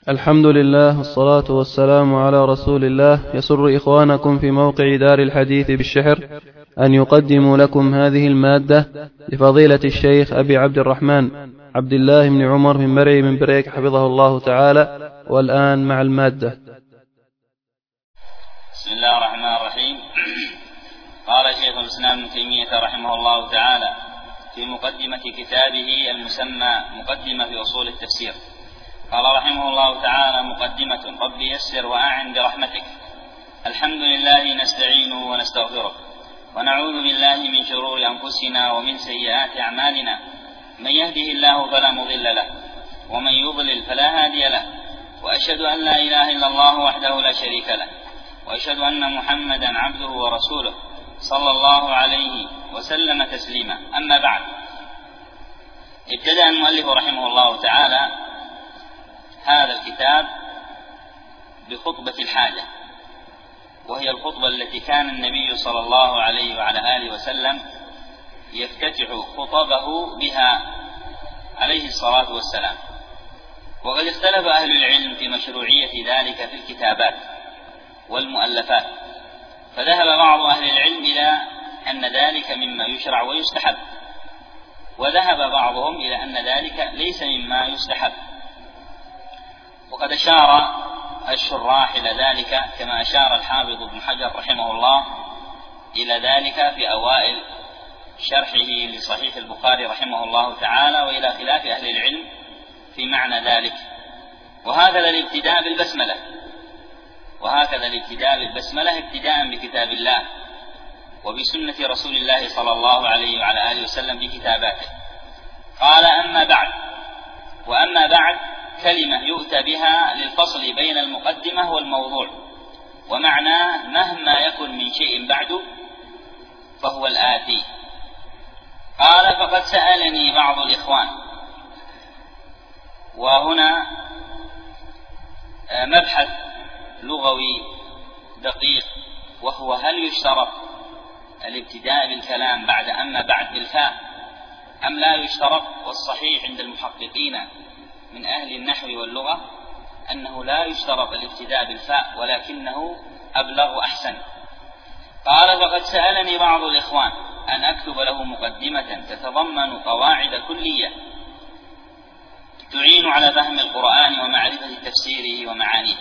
الحمد لله والصلاة والسلام على رسول الله. يسر إخوانكم في موقع دار الحديث بالشحر أن يقدموا لكم هذه المادة لفضيلة الشيخ أبي عبد الرحمن عبد الله بن عمر بن مرعي من بريك حفظه الله تعالى. والآن مع المادة. بسم الله الرحمن الرحيم. قال شيخ الإسلام ابن تيمية رحمه الله تعالى في مقدمة كتابه المسمى مقدمة في أصول التفسير، قال رحمه الله تعالى: مقدمة. رب يسر وأعن برحمتك. الحمد لله نستعينه ونستغفره ونعوذ بالله من شرور أنفسنا ومن سيئات أعمالنا، من يهده الله فلا مضل له ومن يضلل فلا هادي له، وأشهد أن لا إله إلا الله وحده لا شريك له، وأشهد أن محمدا عبده ورسوله صلى الله عليه وسلم تسليما. أما بعد، ابتدأ المؤلف رحمه الله تعالى هذا الكتاب بخطبة الحاجة، وهي الخطبة التي كان النبي صلى الله عليه وعلى آله وسلم يفتتح خطبه بها عليه الصلاة والسلام. وقد اختلف أهل العلم في مشروعية ذلك في الكتابات والمؤلفات، فذهب بعض أهل العلم إلى أن ذلك مما يشرع ويستحب، وذهب بعضهم إلى أن ذلك ليس مما يستحب. وقد أشار الشراح إلى ذلك كما أشار الحافظ ابن حجر رحمه الله إلى ذلك في أوائل شرحه لصحيح البخاري رحمه الله تعالى، وإلى خلاف أهل العلم في معنى ذلك. وهكذا الابتداء بالبسملة ابتداء بكتاب الله وبسنة رسول الله صلى الله عليه وعلى آله وسلم بكتاباته. قال: أما بعد. وأما بعد كلمة يؤتى بها للفصل بين المقدمة والموضوع، ومعناه مهما يكن من شيء بعد فهو الآتي. قال: فقد سألني بعض الإخوان. وهنا مبحث لغوي دقيق، وهو هل يشترط الابتداء بالكلام بعد أما بعد بالفاء أم لا يشترط؟ والصحيح عند المحققين من أهل النحو واللغة أنه لا يشترط الابتداء بالفاء، ولكنه أبلغ أحسن. قال: فقد سألني بعض الإخوان أن أكتب له مقدمة تتضمن قواعد كلية تعين على فهم القرآن ومعرفة تفسيره ومعانيه.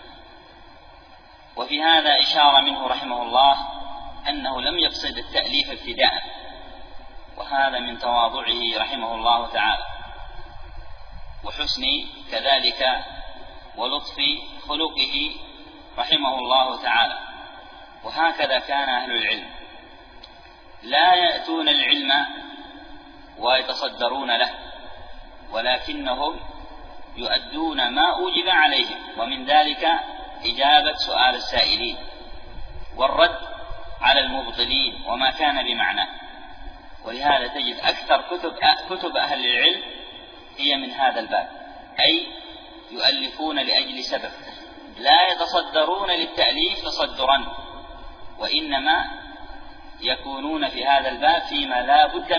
وفي هذا إشارة منه رحمه الله أنه لم يقصد التأليف ابتداء، وهذا من تواضعه رحمه الله تعالى وحسن كذلك ولطف خلقه رحمه الله تعالى. وهكذا كان أهل العلم، لا يأتون العلم ويتصدرون له، ولكنهم يؤدون ما أوجب عليهم، ومن ذلك إجابة سؤال السائلين والرد على المبطلين وما كان بمعناه. ولهذا تجد أكثر كتب أهل العلم هي من هذا الباب، أي يؤلفون لأجل سبب، لا يتصدرون للتأليف تصدرا، وإنما يكونون في هذا الباب فيما لا بد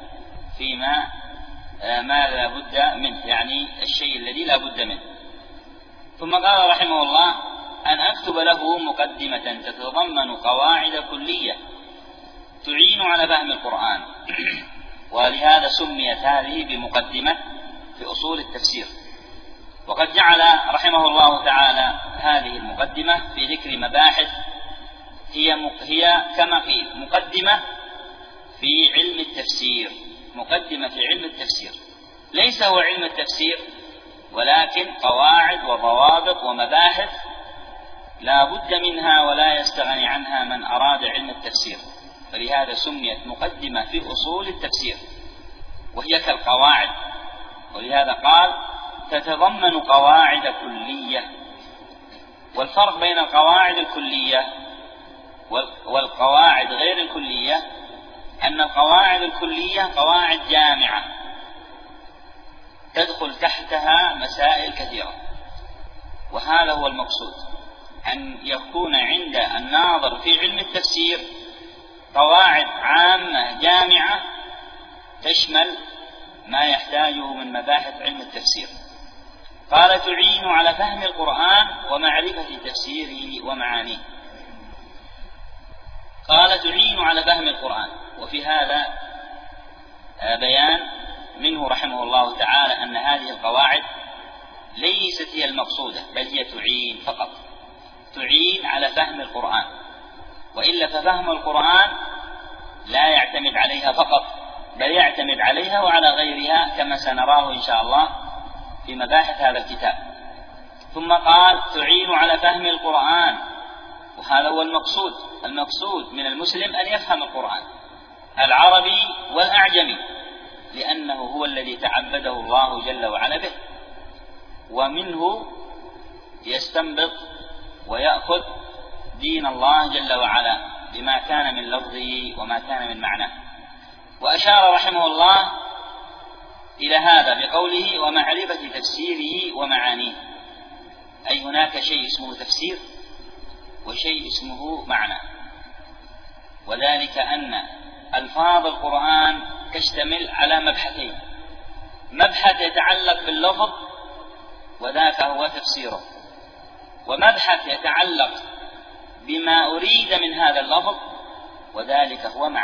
منه، يعني الشيء الذي لا بد منه. ثم قال رحمه الله: أن أكتب له مقدمة تتضمن قواعد كلية تعين على فهم القرآن. ولهذا سميت هذه بمقدمة في أصول التفسير. وقد جعل رحمه الله تعالى هذه المقدمة في ذكر مباحث هي كما قيل مقدمة في علم التفسير. مقدمة في علم التفسير ليس هو علم التفسير، ولكن قواعد وضوابط ومباحث لا بد منها ولا يستغني عنها من أراد علم التفسير، فلهذا سميت مقدمة في أصول التفسير، وهي كالقواعد. ولهذا قال: تتضمن قواعد كلية. والفرق بين القواعد الكلية والقواعد غير الكلية أن القواعد الكلية قواعد جامعة تدخل تحتها مسائل كثيرة، وهذا هو المقصود، أن يكون عند الناظر في علم التفسير قواعد عامة جامعة تشمل ما يحتاجه من مباحث علم التفسير. قال تعين على فهم القرآن ومعرفة تفسيره ومعانيه. قال تعين على فهم القرآن، وفي هذا بيان منه رحمه الله تعالى أن هذه القواعد ليست هي المقصودة، بل هي تعين فقط، تعين على فهم القرآن، وإلا ففهم القرآن لا يعتمد عليها فقط، بل يعتمد عليها وعلى غيرها كما سنراه إن شاء الله في مباحث هذا الكتاب. ثم قال تعين على فهم القرآن، وهذا هو المقصود. المقصود من المسلم أن يفهم القرآن العربي والأعجمي، لأنه هو الذي تعبده الله جل وعلا به، ومنه يستنبط ويأخذ دين الله جل وعلا بما كان من لفظه وما كان من معناه. وأشار رحمه الله إلى هذا بقوله ومعرفة تفسيره ومعانيه، أي هناك شيء اسمه تفسير وشيء اسمه معنى، وذلك أن ألفاظ القرآن تشتمل على مبحثين: مبحث يتعلق باللفظ وذاك هو تفسيره، ومبحث يتعلق بما أريد من هذا اللفظ وذلك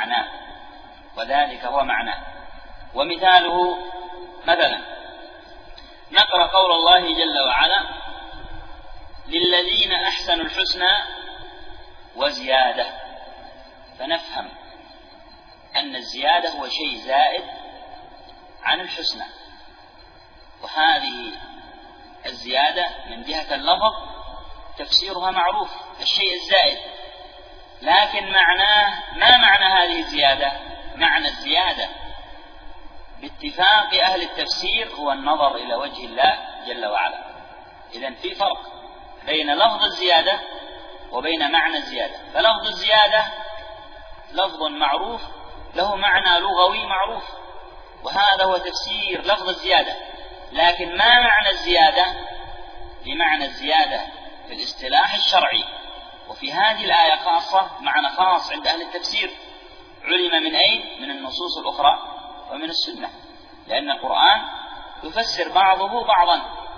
هو معناه. ومثاله مثلا نقرأ قول الله جل وعلا: للذين أحسنوا الحسنى وزيادة، فنفهم أن الزيادة هو شيء زائد عن الحسنى، وهذه الزيادة من جهة اللفظ تفسيرها معروف، الشيء الزائد، لكن معناه ما معنى هذه الزيادة؟ معنى الزيادة باتفاق أهل التفسير هو النظر إلى وجه الله جل وعلا. إذن في فرق بين لفظ الزيادة وبين معنى الزيادة. فلفظ الزيادة لفظ معروف له معنى لغوي معروف، وهذا هو تفسير لفظ الزيادة. لكن ما معنى الزيادة؟ بمعنى الزيادة في الاصطلاح الشرعي، وفي هذه الآية خاصة معنى خاص عند أهل التفسير، علم من أين؟ من النصوص الأخرى ومن السنة، لأن القرآن يفسر بعضه بعضا.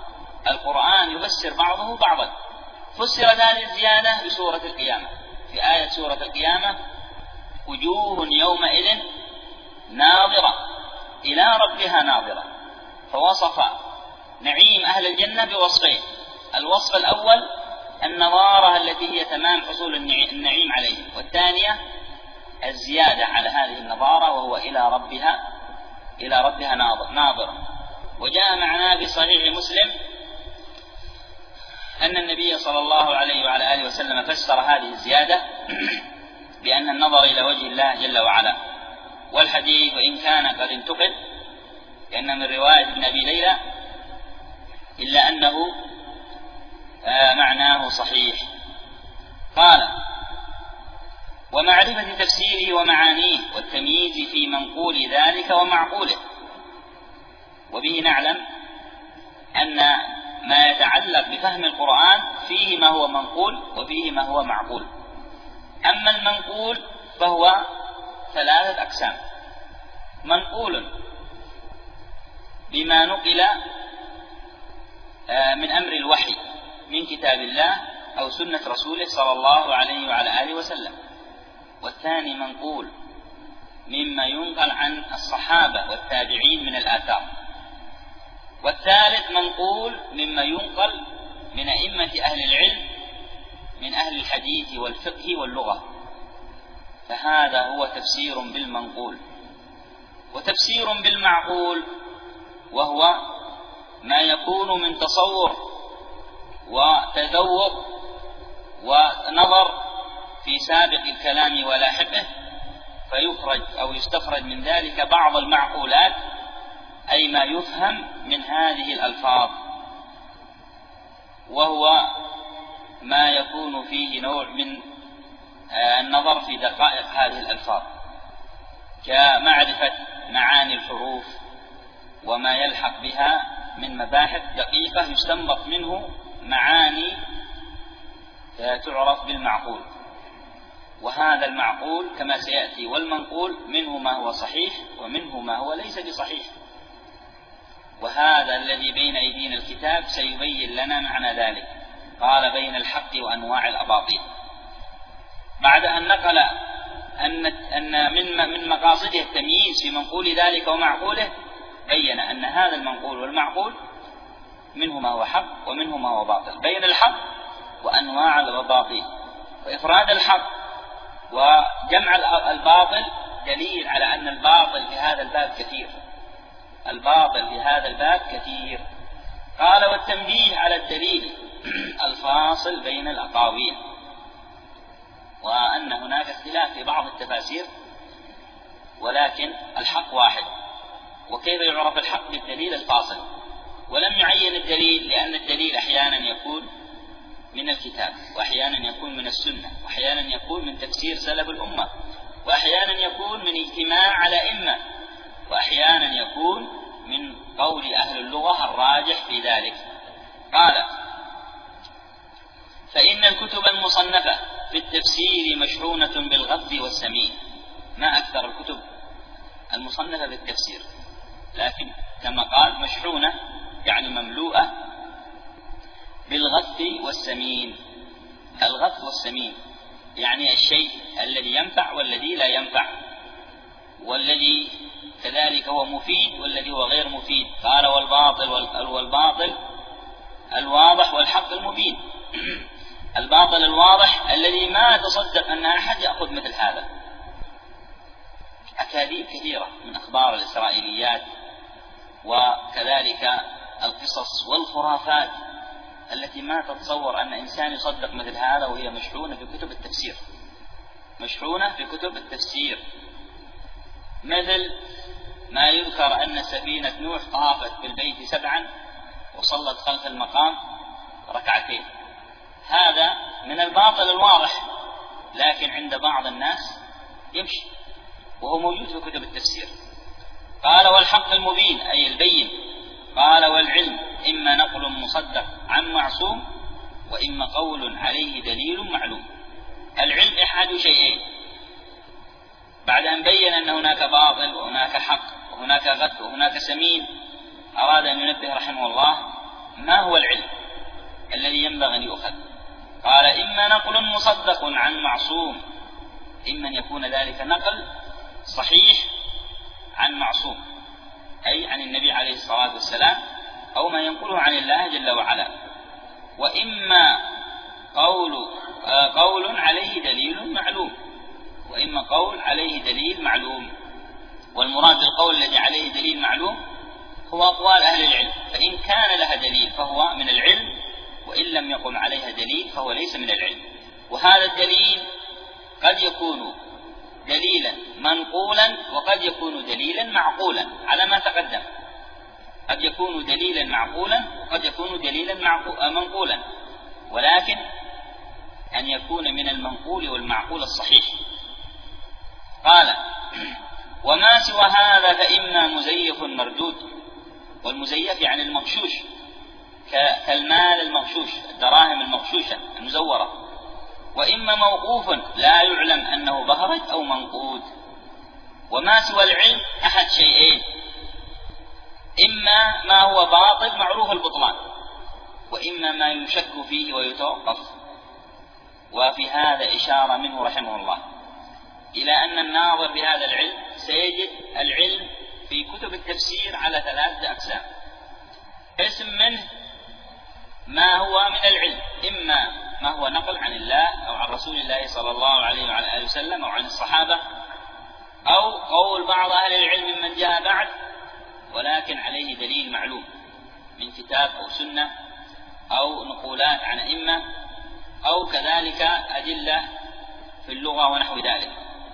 فسرت هذه الزيادة بسورة القيامة، في آية سورة القيامة: وجوه يومئذ ناظرة إلى ربها ناظرة. فوصف نعيم أهل الجنة بوصفين: الوصف الأول النظارة التي هي تمام حصول النعيم عليهم، والثانية الزيادة على هذه النظارة وهو إلى ربها ناظرة. وجاء معنا في صحيح مسلم أن النبي صلى الله عليه وعلى آله وسلم فسر هذه الزيادة بأن النظر إلى وجه الله جل وعلا. والحديث وإن كان قد انتقد لأن من رواية ابن أبي ليلى إلا أنه معناه صحيح. قال: ومعرفة تفسيره ومعانيه والتمييز في منقول ذلك ومعقوله. وبه نعلم أن ما يتعلق بفهم القرآن فيه ما هو منقول وفيه ما هو معقول. أما المنقول فهو 3 أقسام: منقول بما نقل من أمر الوحي من كتاب الله أو سنة رسوله صلى الله عليه وعلى آله وسلم، والثاني منقول مما ينقل عن الصحابة والتابعين من الآثار، والثالث منقول مما ينقل من أئمة أهل العلم من أهل الحديث والفقه واللغة. فهذا هو تفسير بالمنقول. وتفسير بالمعقول وهو ما يكون من تصور وتذوق ونظر في سابق الكلام ولاحقه، فيخرج أو يستخرج من ذلك بعض المعقولات، أي ما يفهم من هذه الألفاظ، وهو ما يكون فيه نوع من النظر في دقائق هذه الألفاظ، كمعرفة معاني الحروف وما يلحق بها من مباحث دقيقة يستنبط منه معاني تعرف بالمعقول. وهذا المعقول كما سيأتي، والمنقول منه ما هو صحيح ومنه ما هو ليس بصحيح. وهذا الذي بين أيدينا الكتاب سيبين لنا معنى ذلك. قال بين الحق وأنواع الأباطيل، بعد أن نقل أن من مقاصده التمييز في منقول ذلك ومعقوله، بين أن هذا المنقول والمعقول منه ما هو حق ومنه ما هو باطل، بين الحق وأنواع الأباطيل. وإفراد الحق وجمع الباطل دليل على أن الباطل في هذا الباب كثير، الباطل في هذا الباب كثير. قال والتنبيه على الدليل الفاصل بين الأقاويل، وأن هناك اختلاف في بعض التفاسير ولكن الحق واحد. وكيف يعرف الحق بالدليل الفاصل؟ ولم يعين الدليل، لأن الدليل أحيانا يكون من الكتاب، وأحيانا يكون من السنة، وأحيانا يكون من تفسير سلف الأمة، وأحيانا يكون من اجتماع على إمة، وأحيانا يكون من قول أهل اللغة الراجح في ذلك. قال فإن الكتب المصنفة في التفسير مشحونة بالغث والسمين. ما أكثر الكتب المصنفة في التفسير، لكن كما قال مشحونة يعني مملوءة بالغث والسمين. الغث والسمين يعني الشيء الذي ينفع والذي لا ينفع، والذي كذلك هو مفيد والذي هو غير مفيد. قال والباطل الواضح والحق المبين. الباطل الواضح الذي ما تصدق أن أحد يأخذ مثل هذا. أكاذيب كثيرة من أخبار الإسرائيليات، وكذلك القصص والخرافات التي ما تتصور أن إنسان يصدق مثل هذا، وهي مشحونة في كتب التفسير، مشحونة في كتب التفسير. مثل ما يذكر أن سفينة نوح طافت بالبيت 7 وصلت خلف المقام 2 ركعتين. هذا من الباطل الواضح، لكن عند بعض الناس يمشي وهو موجود في كتب التفسير. قال والحق المبين أي البين. قال والعلم إما نقل مصدق عن معصوم، وإما قول عليه دليل معلوم. العلم أحد شيئين، بعد أن بين أن هناك باطل وهناك حق وهناك غث وهناك سمين، أراد أن ينبه رحمه الله ما هو العلم الذي ينبغي أن يؤخذ. قال إما نقل مصدق عن معصوم، إما أن يكون ذلك نقل صحيح عن معصوم، أي عن النبي عليه الصلاة والسلام، أو ما ينقله عن الله جل وعلا. وإما قول عليه دليل معلوم، وإما قول عليه دليل معلوم. والمراد بالقول الذي عليه دليل معلوم هو أقوال أهل العلم، فإن كان لها دليل فهو من العلم، وإن لم يقم عليها دليل فهو ليس من العلم. وهذا الدليل قد يكون دليلا منقولا وقد يكون دليلا معقولا على ما تقدم. قد يكون دليلا معقولا وقد يكون دليلا منقولا، ولكن أن يكون من المنقول والمعقول الصحيح. قال وما سوى هذا فإما مزيف مردود. والمزيف يعني المغشوش، كالمال المغشوش، الدراهم المغشوشة المزورة. وإما موقوف لا يعلم أنه بهرج أو منقود. وما سوى العلم أحد شيئين، إما ما هو باطل معروف البطلان، وإما ما يشك فيه ويتوقف. وفي هذا إشارة منه رحمه الله إلى أن الناظر بهذا العلم سيجد العلم في كتب التفسير على 3 أقسام. قسم منه ما هو من العلم، إما ما هو نقل عن الله أو عن رسول الله صلى الله عليه وعلى آله وسلم أو عن الصحابة، أو قول بعض أهل العلم من جاء بعد ولكن عليه دليل معلوم من كتاب أو سنة، أو نقولات عن أئمة، أو كذلك أدلة في اللغة ونحو ذلك.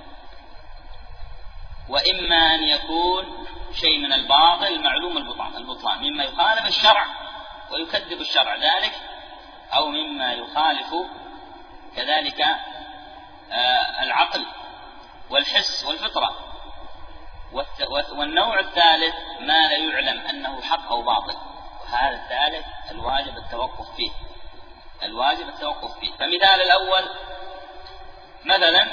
وإما أن يكون شيء من الباطل معلوم البطلان مما يخالف الشرع ويكذب الشرع ذلك، أو مما يخالف كذلك العقل والحس والفطرة. والنوع الثالث ما لا يعلم أنه حق أو باطل، وهذا الثالث الواجب التوقف فيه، الواجب التوقف فيه. فمثال الأول مثلا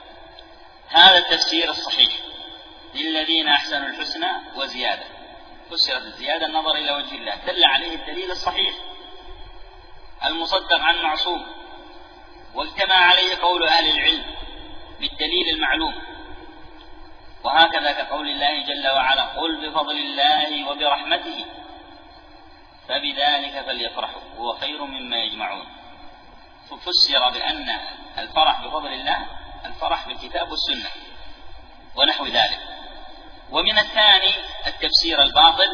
هذا التفسير الصحيح للذين أحسنوا الحسنى وزيادة، فسرت الزيادة النظر إلى وجه الله، دل عليه الدليل الصحيح المصدق عن معصوم، واجتمع عليه قول أهل العلم بالدليل المعلوم. وهكذا كقول الله جل وعلا: قل بفضل الله وبرحمته فبذلك فليفرحوا هو خير مما يجمعون. ففسر بأن الفرح بفضل الله الفرح بالكتاب والسنة ونحو ذلك. ومن الثاني التفسير الباطل،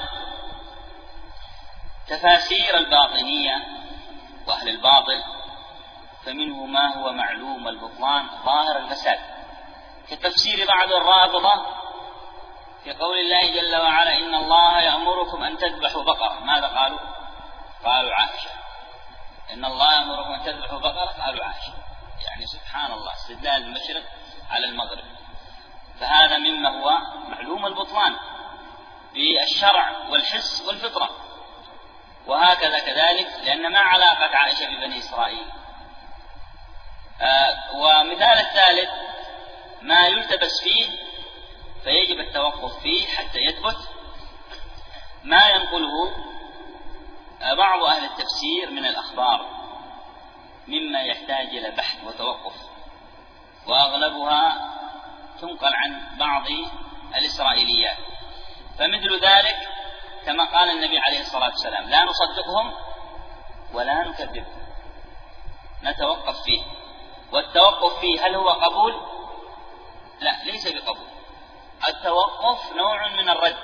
تفاسير الباطنية وأهل الباطل، فمنه ما هو معلوم البطلان ظاهر الفساد، كتفسير بعض الرافضة في قول الله جل وعلا: إن الله يأمركم أن تذبحوا بقرة. ماذا قالوا؟ قالوا عائشة. إن الله يأمركم أن تذبحوا بقرة، قالوا عائشة. يعني سبحان الله، استدلال المشرق على المغرب. فهذا مما هو معلوم البطلان بالشرع والحس والفطرة. وهكذا كذلك، لأن ما علاقة عائشة ببني إسرائيل. ومثال الثالث ما يلتبس فيه فيجب التوقف فيه حتى يثبت، ما ينقله بعض أهل التفسير من الأخبار مما يحتاج إلى بحث وتوقف، وأغلبها تنقل عن بعض الإسرائيليات. فمثل ذلك كما قال النبي عليه الصلاة والسلام: لا نصدقهم ولا نكذبهم، نتوقف فيه. والتوقف فيه هل هو قبول؟ لا، ليس بقبول. التوقف نوع من الرد،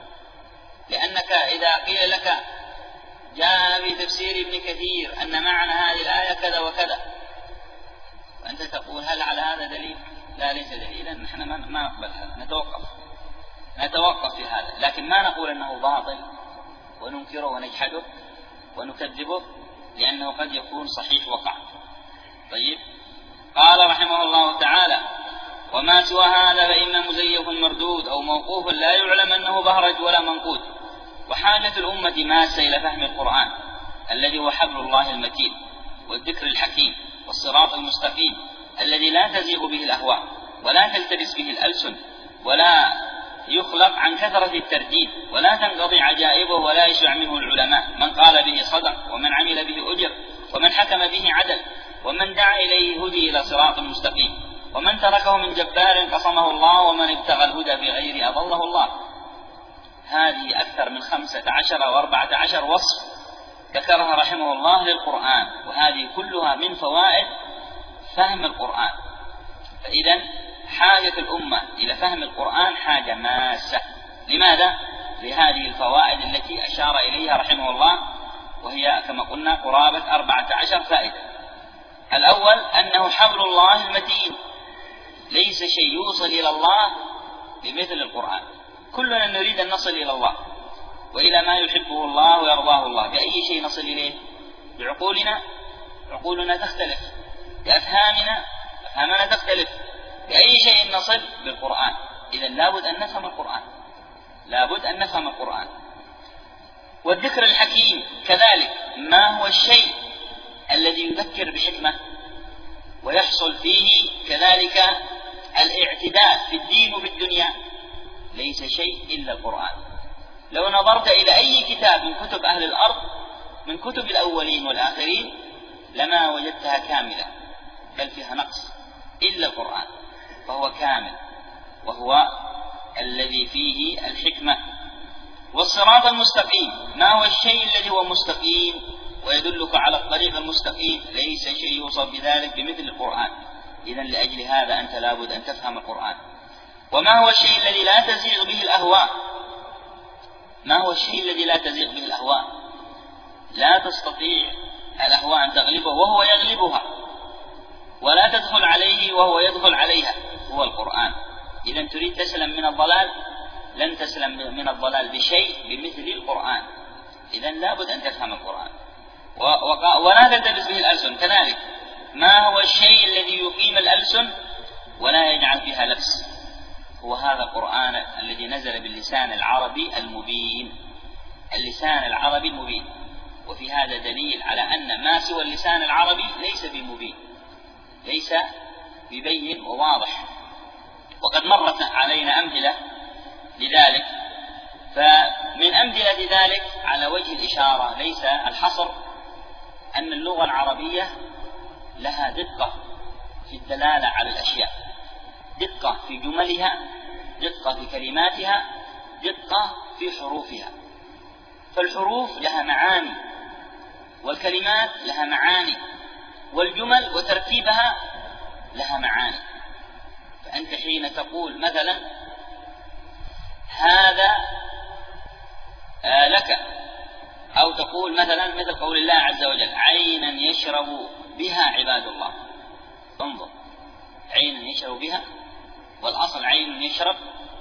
لأنك إذا قيل لك جاء في تفسير ابن كثير أن معنى هذه الآية كذا وكذا، وأنت تقول هل على هذا دليل؟ لا، ليس دليلا، نحن ما نقبل هذا، نتوقف في هذا، لكن ما نقول أنه باطل وننكره ونجحده ونكذبه، لأنه قد يكون صحيح وقع. طيب، قال رحمه الله تعالى: وما سوى هذا فإما مزيف مردود أو موقوف لا يعلم أنه بهرج ولا منقود. وحاجة الأمة ماسة إلى فهم القرآن الذي هو حبل الله المتين والذكر الحكيم والصراط المستقيم الذي لا تزيغ به الأهواء ولا تلتبس به الألسن ولا يخلق عن كثرة الترديد ولا تنقضي عجائبه ولا يشبع منه العلماء. من قال به صدق، ومن عمل به أجر، ومن حكم به عدل، ومن دعا إليه هدي إلى صراط مستقيم، ومن تركه من جبار قصمه الله، ومن ابتغى الهدى بغير أضله الله. هذه أكثر من 15 أو 14 وصف ذكرها رحمه الله للقرآن، وهذه كلها من فوائد فهم القرآن. فإذا حاجة الأمة إلى فهم القرآن حاجة ماسة. لماذا؟ لهذه الفوائد التي أشار إليها رحمه الله، وهي كما قلنا قرابة 14 فائدة. الأول أنه حبل الله المتين، ليس شيء يوصل إلى الله بمثل القرآن. كلنا نريد أن نصل إلى الله وإلى ما يحبه الله ويرضاه الله. بأي شيء نصل إليه؟ بعقولنا؟ عقولنا تختلف. بأفهامنا؟ أفهامنا تختلف. بأي شيء نصل؟ بالقرآن. إذا لابد أن نفهم القرآن، لابد أن نفهم القرآن. والذكر الحكيم كذلك، ما هو الشيء الذي يذكر بحكمة ويحصل فيه كذلك الاعتدال في الدين وفي الدنيا؟ ليس شيء إلا القرآن. لو نظرت إلى أي كتاب من كتب أهل الأرض من كتب الأولين والآخرين لما وجدتها كاملة، بل فيها نقص، إلا القرآن، فهو كامل، وهو الذي فيه الحكمة. والصراط المستقيم، ما هو الشيء الذي هو مستقيم ويدلك على الطريق المستقيم؟ ليس شيء يوصف بذلك بمثل القرآن. إذن لأجل هذا أنت لابد أن تفهم القرآن. وما هو الشيء الذي لا تزيغ به الأهواء؟ ما هو الشيء الذي لا تزيغ به الأهواء؟ لا تستطيع الأهواء أن تغلبه وهو يغلبها، ولا تدخل عليه وهو يدخل عليها، هو القرآن. إذن تريد تسلم من الضلال، لن تسلم من الضلال بشيء بمثل القرآن. إذن لابد أن تفهم القرآن. ولا تلتبس به الألسن كذلك، ما هو الشيء الذي يقيم الألسن ولا يجعل فيها لبس؟ هو هذا القرآن الذي نزل باللسان العربي المبين، اللسان العربي المبين. وفي هذا دليل على أن ما سوى اللسان العربي ليس بمبين، ليس ببين وواضح. وقد مرت علينا أمثلة لذلك فمن أمثلة ذلك على وجه الإشارة ليس الحصر أن اللغة العربية لها دقة في الدلالة على الأشياء، دقة في جملها، دقة في كلماتها، دقة في حروفها. فالحروف لها معاني، والكلمات لها معاني، والجمل وترتيبها لها معاني. فأنت حين تقول مثلا هذا لك، أو تقول مثلا مثل قول الله عز وجل عينا يشرب بها عباد الله. انظر، عينا يشرب بها، والأصل عين يشرب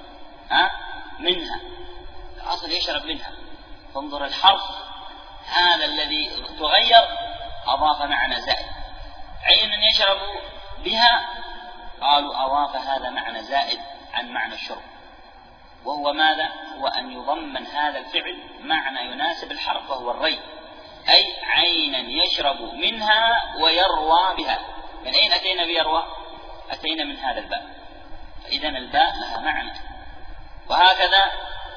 منها، الأصل يشرب منها. فانظر الحرف هذا الذي تغير أضاف معنى زائد. عينا يشرب بها قالوا أضاف هذا معنى زائد عن معنى الشرب، وهو ماذا؟ هو أن يضمن هذا الفعل معنى يناسب الحرف وهو الري، أي عينا يشرب منها ويروى بها. من أين أتينا بيروى؟ أتينا من هذا الباء، فإذا الباء لها معنى. وهكذا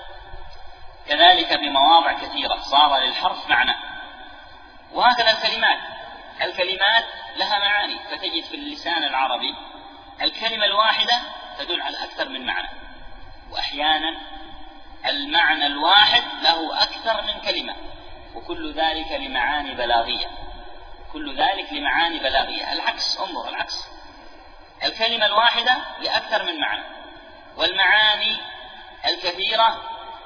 كذلك بمواضع كثيرة صار للحرف معنى. وهكذا الكلمات لها معاني، فتجد في اللسان العربي الكلمة الواحدة تدل على أكثر من معنى، وأحيانا المعنى الواحد له أكثر من كلمة، وكل ذلك لمعاني بلاغية، كل ذلك لمعاني بلاغية. العكس، انظر العكس، الكلمة الواحدة لأكثر من معنى، والمعاني الكثيرة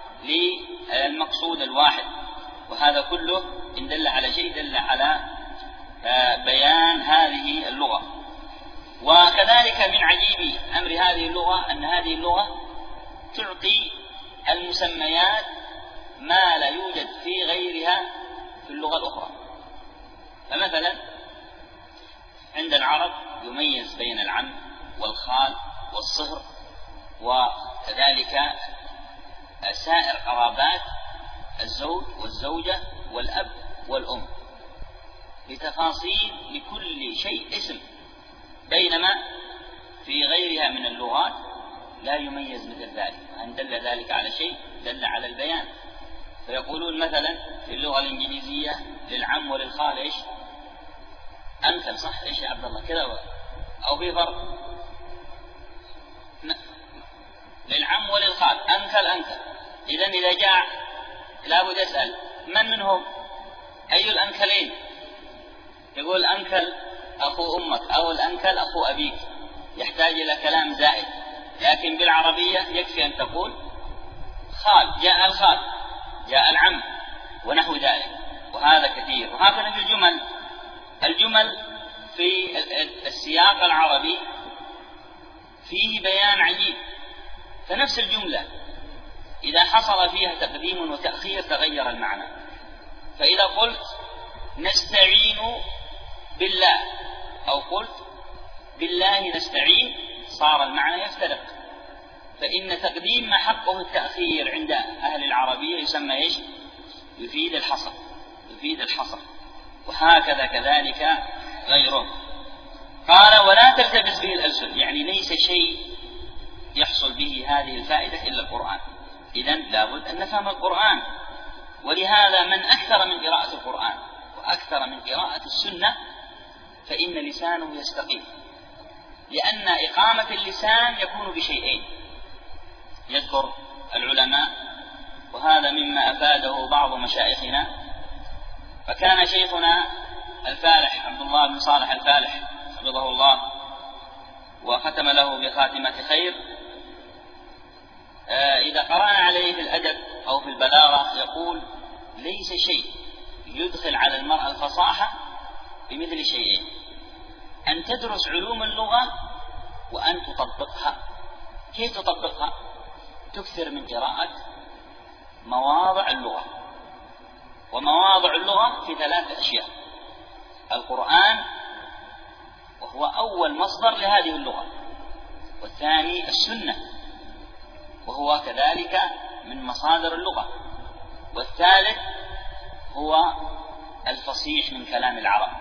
للمقصود الواحد. وهذا كله إن دل على شيء دل على بيان هذه اللغة. وكذلك من عجيب أمر هذه اللغة أن هذه اللغة تعطي المسميات ما لا يوجد في غيرها في اللغة الأخرى. فمثلا عند العرب يميز بين العم والخال والصهر، وكذلك سائر قرابات الزوج والزوجة والأب والأم، بتفاصيل لكل شيء اسم، بينما في غيرها من اللغات لا يميز مثل ذلك. أن دل ذلك على شيء دل على البيان. فيقولون مثلا في اللغة الإنجليزية للعم وللخال إيش؟ أنكل، صح؟ إيش يا عبد الله كذا؟ أو في فرق؟ للعم وللخال أنكل. إذا جاء لابد يسأل من منهم؟ أي الأنكلين؟ يقول أنكل أخو أمك، أو الأنكل أخو أبيك، يحتاج إلى كلام زائد. لكن بالعربية يكفي أن تقول خال، جاء الخال، جاء العم، ونحو ذلك. وهذا كثير. وهكذا في الجمل في السياق العربي فيه بيان عجيب. فنفس الجملة إذا حصل فيها تقديم وتأخير تغير المعنى. فإذا قلت نستعين بالله أو قلت بالله نستعين صار المعنى يفترق. فإن تقديم ما حقه التأخير عند أهل العربية يسمى إيش؟ يفيد الحصر. وهكذا كذلك غيره. قال ولا تلتبس به الألسن، يعني ليس شيء يحصل به هذه الفائدة إلا القرآن. إذن لابد أن نفهم القرآن. ولهذا من أكثر من قراءة القرآن وأكثر من قراءة السنة فإن لسانه يستقيم، لأن إقامة اللسان يكون بشيئين. يذكر العلماء، وهذا مما أفاده بعض مشايخنا، فكان شيخنا الفالح عبد الله بن صالح الفالح حفظه الله وختم له بخاتمة خير، إذا قرأنا عليه في الأدب أو في البلاغة يقول ليس شيء يدخل على المرأة الفصاحة بمثل شيئين: أن تدرس علوم اللغة وأن تطبقها. كيف تطبقها؟ تكثر من قراءة مواضع اللغة. ومواضع اللغة في 3 أشياء: القرآن وهو أول مصدر لهذه اللغة، والثاني السنة وهو كذلك من مصادر اللغة، والثالث هو الفصيح من كلام العرب.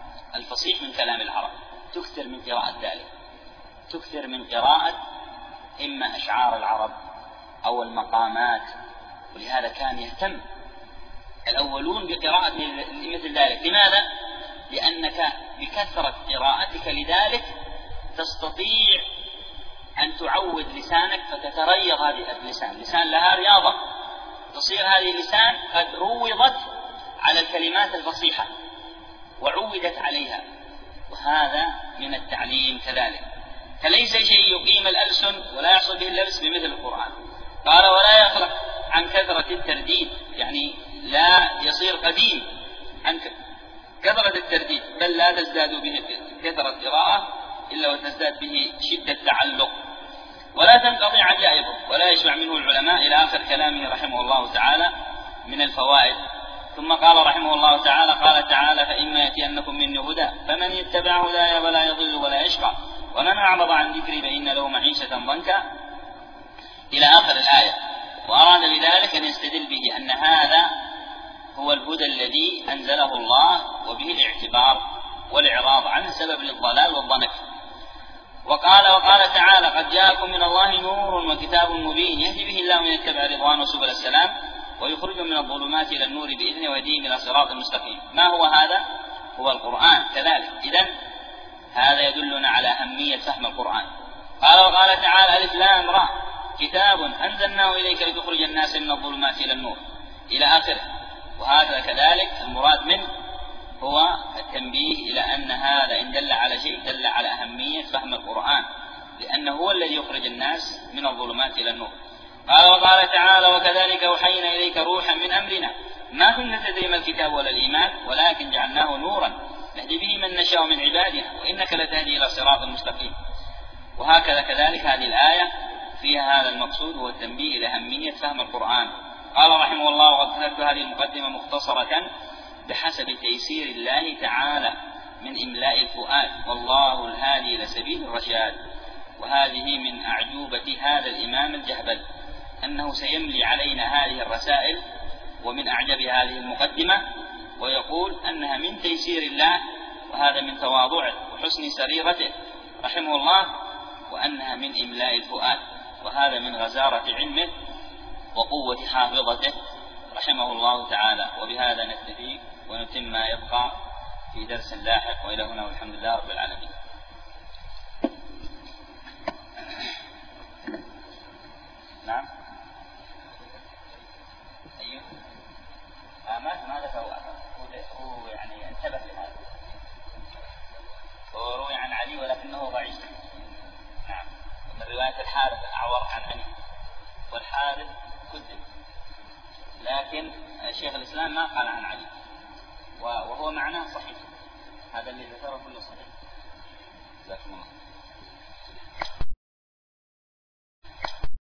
تكثر من قراءة ذلك، تكثر من قراءة إما أشعار العرب أو المقامات ولهذا كان يهتم الأولون بقراءة مثل ذلك. لماذا؟ لأنك بكثرة قراءتك لذلك تستطيع أن تعود لسانك فتتريض هذه اللسان، لسان لها رياضة، تصير هذه اللسان قد روضت على الكلمات الفصيحة وعودت عليها، وهذا من التعليم كذلك. فليس شيء يقيم الألسن ولا يحصل به اللبس بمثل القرآن. قال ولا يخلق عن كثرة الترديد، يعني لا يصير قديم عن كثرة الترديد، بل لا تزداد به كثرة قراءة إلا وتزداد به شدة تعلق، ولا تنقضي عجائبه، ولا يشبع منه العلماء، إلى آخر كلامه رحمه الله تعالى من الفوائد. ثم قال رحمه الله تعالى: قال تعالى: فإما يأتينكم مني هدى فمن يتبع هداي ولا يضل ولا يشقى ومن أعرض عن ذكري فإن له معيشة ضنكا، إلى آخر الآية. وأراد بذلك أن يستدل به أن هذا هو الهدى الذي أنزله الله، وبه الاعتبار والإعراض عنه سبب للضلال والضنك. وقال تعالى: قد جاءكم من الله نور وكتاب مبين يهدي به الله من يتبع رضوانه سبل السلام ويخرجهم من الظلمات إلى النور بإذنه ويهديهم إلى صراط مستقيم. ما هو هذا؟ هو القرآن كذلك. إذن هذا يدلنا على أهمية فهم القرآن. وقال تعالى: ألف لام را كتاب أنزلناه إليك لتخرج الناس من الظلمات إلى النور، إلى آخره. وهذا كذلك المراد منه هو التنبيه إلى أن هذا إن دل على شيء دل على أهمية فهم القرآن، لأنه هو الذي يخرج الناس من الظلمات إلى النور. وقال تعالى: وكذلك أوحينا إليك روحا من أمرنا ما كنت تدري ما الكتاب ولا الإيمان ولكن جعلناه نورا نهدي به من نشاء من عبادنا وإنك لتهدي إلى صراط مستقيم. وهكذا كذلك هذه الآية فيها هذا المقصود، هو التنبيه إلى أهمية فهم القرآن. قال رحمه الله: وقد كتبت هذه المقدمة مختصرة بحسب تيسير الله تعالى من إملاء الفؤاد، والله الهادي إلى سبيل الرشاد. وهذه من أعجوبة هذا الإمام الجهبل أنه سيملي علينا هذه الرسائل، ومن أعجب هذه المقدمة ويقول أنها من تيسير الله، وهذا من تواضعه وحسن سريرته رحمه الله، وأنها من إملاء الفؤاد، وهذا من غزارة علمه وقوة حافظته رحمه الله تعالى. وبهذا نكتفي ونتم ما يبقى في درس لاحق، وإلى هنا والحمد لله رب العالمين. نعم. أيوه. ما ذكر هو يعني انتبه لهذا. هو روي عن علي ولكنه ضعيف. نعم. من رواية الحارث الأعور عن علي، والحارث كذب، لكن شيخ الإسلام ما قال عن علي، وهو معناه صحيح. هذا اللي ذكره كله صحيح. جزاكم الله.